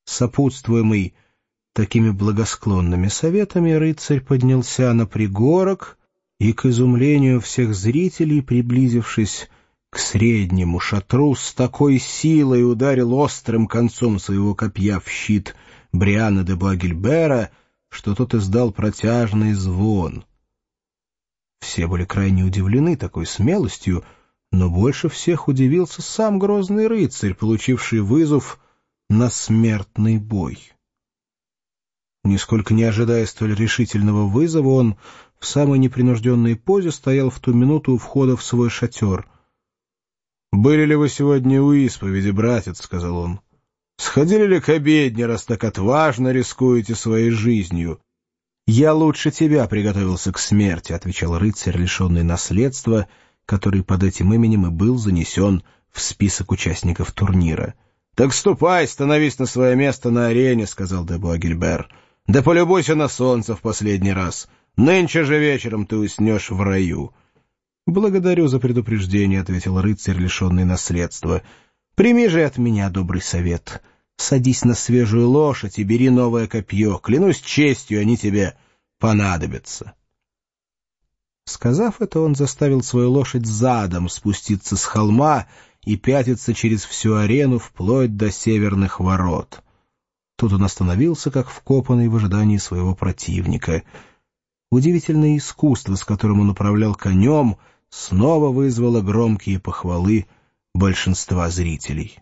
Сопутствуемый такими благосклонными советами, рыцарь поднялся на пригорок и, к изумлению всех зрителей, приблизившись к среднему шатру, с такой силой ударил острым концом своего копья в щит Бриана де Буагильбера, что тот издал протяжный звон. Все были крайне удивлены такой смелостью, но больше всех удивился сам грозный рыцарь, получивший вызов на смертный бой. Нисколько не ожидая столь решительного вызова, он в самой непринужденной позе стоял в ту минуту у входа в свой шатер. «Были ли вы сегодня у исповеди, братец?» — сказал он. «Сходили ли к обедне, раз так отважно рискуете своей жизнью?» «Я лучше тебя приготовился к смерти», — отвечал рыцарь, лишенный наследства, который под этим именем и был занесен в список участников турнира. «Так ступай, становись на свое место на арене», — сказал де Буагильбер. «Да полюбуйся на солнце в последний раз. Нынче же вечером ты уснешь в раю». «Благодарю за предупреждение», — ответил рыцарь, лишенный наследства. «Прими же от меня добрый совет. Садись на свежую лошадь и бери новое копье. Клянусь честью, они тебе понадобятся». Сказав это, он заставил свою лошадь задом спуститься с холма и пятиться через всю арену вплоть до северных ворот. Тут он остановился, как вкопанный в ожидании своего противника. Удивительное искусство, с которым он управлял конем, снова вызвало громкие похвалы большинства зрителей.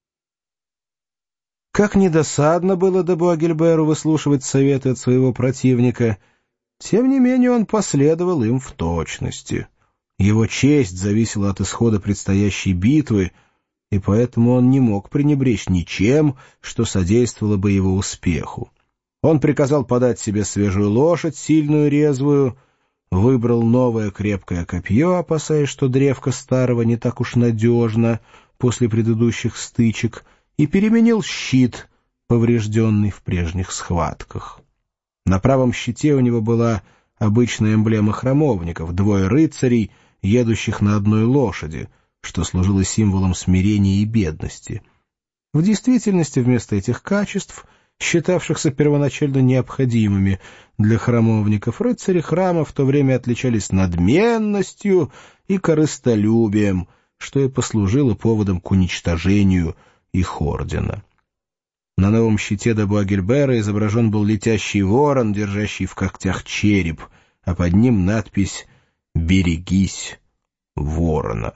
Как недосадно было де Буагильберу выслушивать советы от своего противника, тем не менее он последовал им в точности. Его честь зависела от исхода предстоящей битвы, и поэтому он не мог пренебречь ничем, что содействовало бы его успеху. Он приказал подать себе свежую лошадь, сильную и резвую, выбрал новое крепкое копье, опасаясь, что древко старого не так уж надежно после предыдущих стычек, и переменил щит, поврежденный в прежних схватках. На правом щите у него была обычная эмблема храмовников, двое рыцарей, едущих на одной лошади, что служило символом смирения и бедности. В действительности вместо этих качеств, считавшихся первоначально необходимыми для храмовников, рыцари храма в то время отличались надменностью и корыстолюбием, что и послужило поводом к уничтожению их ордена. На новом щите де Буагильбера изображен был летящий ворон, держащий в когтях череп, а под ним надпись «Берегись ворона».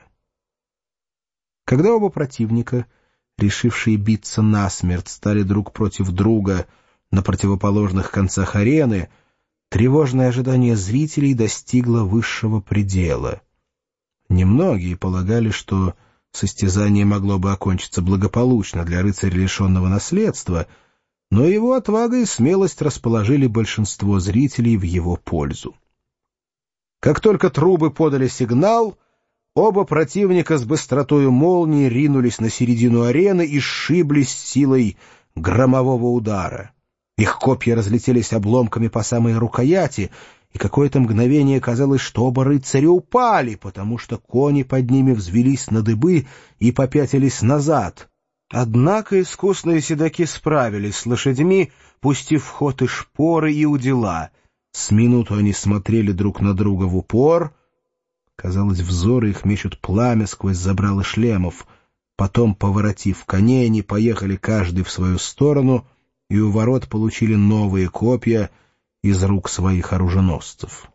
Когда оба противника, решившие биться насмерть, стали друг против друга на противоположных концах арены, тревожное ожидание зрителей достигло высшего предела. Немногие полагали, что состязание могло бы окончиться благополучно для рыцаря, лишенного наследства, но его отвага и смелость расположили большинство зрителей в его пользу. Как только трубы подали сигнал, оба противника с быстротою молнии ринулись на середину арены и сшиблись силой громового удара. Их копья разлетелись обломками по самой рукояти, и какое-то мгновение казалось, что оба рыцаря упали, потому что кони под ними взвелись на дыбы и попятились назад. Однако искусные седаки справились с лошадьми, пустив в ход и шпоры, и удила. С минуту они смотрели друг на друга в упор. Казалось, взоры их мечут пламя сквозь забралы шлемов. Потом, поворотив коней, они поехали каждый в свою сторону, и у ворот получили новые копья из рук своих оруженосцев.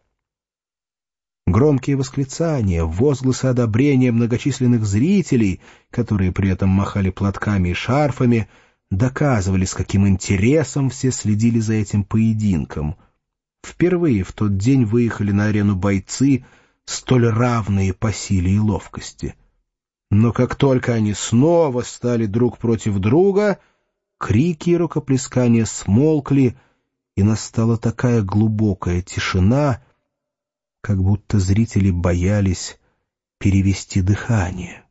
Громкие восклицания, возгласы одобрения многочисленных зрителей, которые при этом махали платками и шарфами, доказывали, с каким интересом все следили за этим поединком. Впервые в тот день выехали на арену бойцы, столь равные по силе и ловкости. Но как только они снова стали друг против друга, крики и рукоплескания смолкли, и настала такая глубокая тишина, как будто зрители боялись перевести дыхание.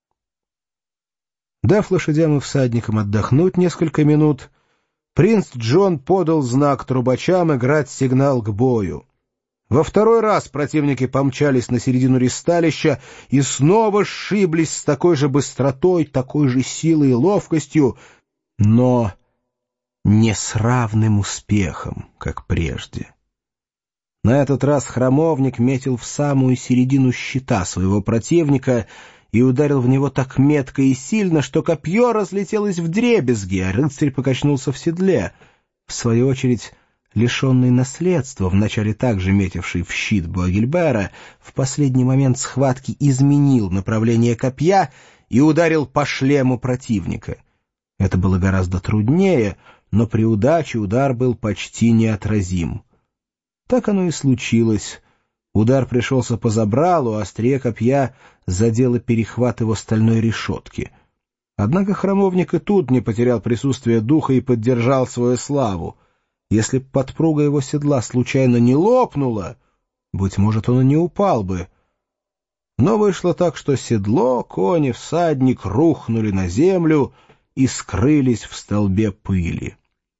Дав лошадям и всадникам отдохнуть несколько минут, принц Джон подал знак трубачам играть сигнал к бою. Во второй раз противники помчались на середину ристалища и снова сшиблись с такой же быстротой, такой же силой и ловкостью, но не с равным успехом, как прежде. На этот раз храмовник метил в самую середину щита своего противника и ударил в него так метко и сильно, что копье разлетелось вдребезги, а рыцарь покачнулся в седле. В свою очередь, лишенный наследства, вначале также метивший в щит Буагильбера, в последний момент схватки изменил направление копья и ударил по шлему противника. Это было гораздо труднее, но при удаче удар был почти неотразим. Так оно и случилось. Удар пришелся по забралу, а острие копья задело перехват его стальной решетки. Однако храмовник и тут не потерял присутствие духа и поддержал свою славу. Если б подпруга его седла случайно не лопнула, быть может, он и не упал бы. Но вышло так, что седло, конь и всадник рухнули на землю и скрылись в столбе пыли.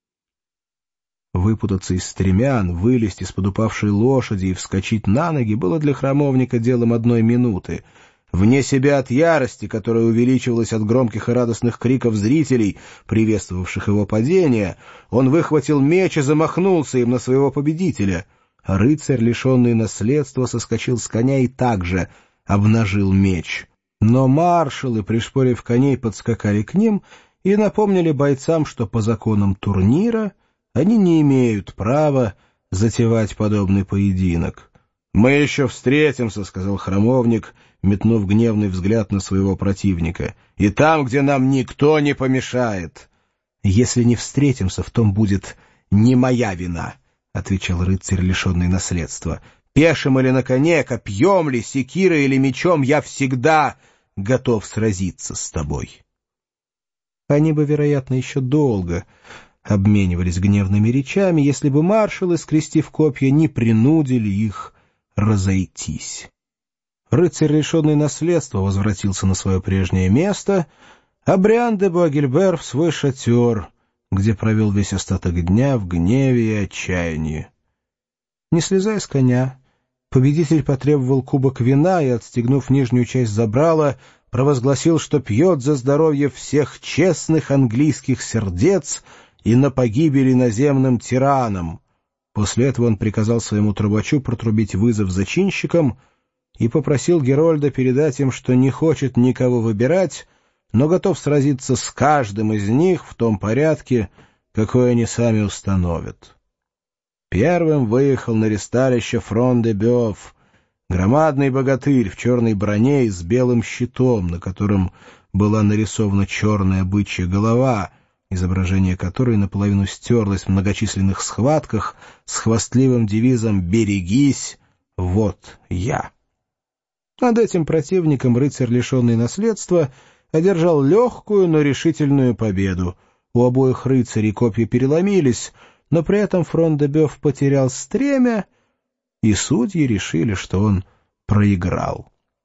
Выпутаться из стремян, вылезть из-под упавшей лошади и вскочить на ноги было для храмовника делом 1 минуты. Вне себя от ярости, которая увеличивалась от громких и радостных криков зрителей, приветствовавших его падение, он выхватил меч и замахнулся им на своего победителя. А рыцарь, лишенный наследства, соскочил с коня и также обнажил меч. Но маршалы, пришпорив коней, подскакали к ним и напомнили бойцам, что по законам турнира они не имеют права затевать подобный поединок. «Мы еще встретимся», — сказал храмовник, метнув гневный взгляд на своего противника. «И там, где нам никто не помешает». «Если не встретимся, в том будет не моя вина», — отвечал рыцарь, лишенный наследства. «Пешим или на коне, копьем ли, секирой или мечом, я всегда готов сразиться с тобой». Они бы, вероятно, еще долго обменивались гневными речами, если бы маршалы, скрестив копья, не принудили их разойтись. Рыцарь, лишенный наследства, возвратился на свое прежнее место, а Бриан де Буагильбер в свой шатер, где провел весь остаток дня в гневе и отчаянии. Не слезая с коня, победитель потребовал кубок вина и, отстегнув нижнюю часть забрала, провозгласил, что пьет за здоровье всех честных английских сердец и на погибели иноземным тиранам. После этого он приказал своему трубачу протрубить вызов зачинщикам и попросил Герольда передать им, что не хочет никого выбирать, но готов сразиться с каждым из них в том порядке, какой они сами установят. Первым выехал на ристалище Фрон-де-Бёв, громадный богатырь в черной броне и с белым щитом, на котором была нарисована черная бычья голова, изображение которой наполовину стерлось в многочисленных схватках с хвастливым девизом «Берегись, вот я». Над этим противником рыцарь, лишенный наследства, одержал легкую, но решительную победу. У обоих рыцарей копья переломились, но при этом Фрон-де-Бёв потерял стремя, и судьи решили, что он проиграл.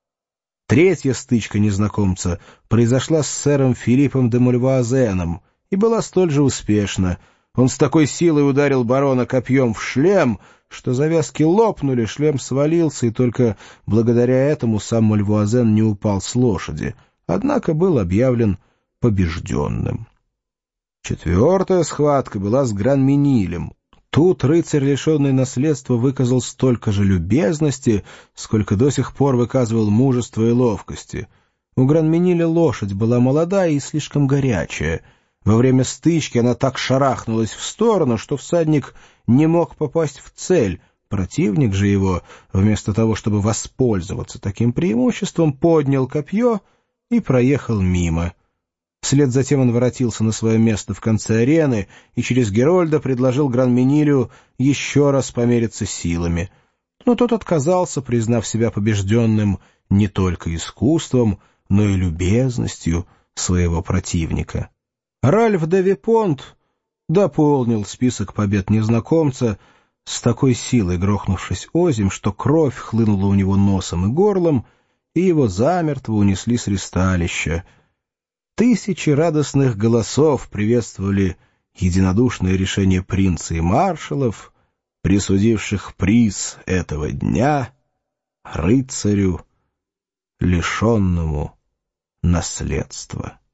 Третья стычка незнакомца произошла с сэром Филиппом де Мульвуазеном и была столь же успешна. Он с такой силой ударил барона копьем в шлем, что завязки лопнули, шлем свалился, и только благодаря этому сам Мульвуазен не упал с лошади, однако был объявлен побежденным. Четвертая схватка была с Гран-Минилем. Тут рыцарь, лишенный наследства, выказал столько же любезности, сколько до сих пор выказывал мужества и ловкости. У Гран-Миниля лошадь была молодая и слишком горячая. Во время стычки она так шарахнулась в сторону, что всадник не мог попасть в цель. Противник же его, вместо того, чтобы воспользоваться таким преимуществом, поднял копье и проехал мимо. Вслед затем он воротился на свое место в конце арены и через Герольда предложил Гран-Минилю еще раз помериться силами. Но тот отказался, признав себя побежденным не только искусством, но и любезностью своего противника. Ральф де Випонт дополнил список побед незнакомца, с такой силой грохнувшись озимь, что кровь хлынула у него носом и горлом, и его замертво унесли с ристалища. Тысячи радостных голосов приветствовали единодушное решение принца и маршалов, присудивших приз этого дня рыцарю, лишенному наследства.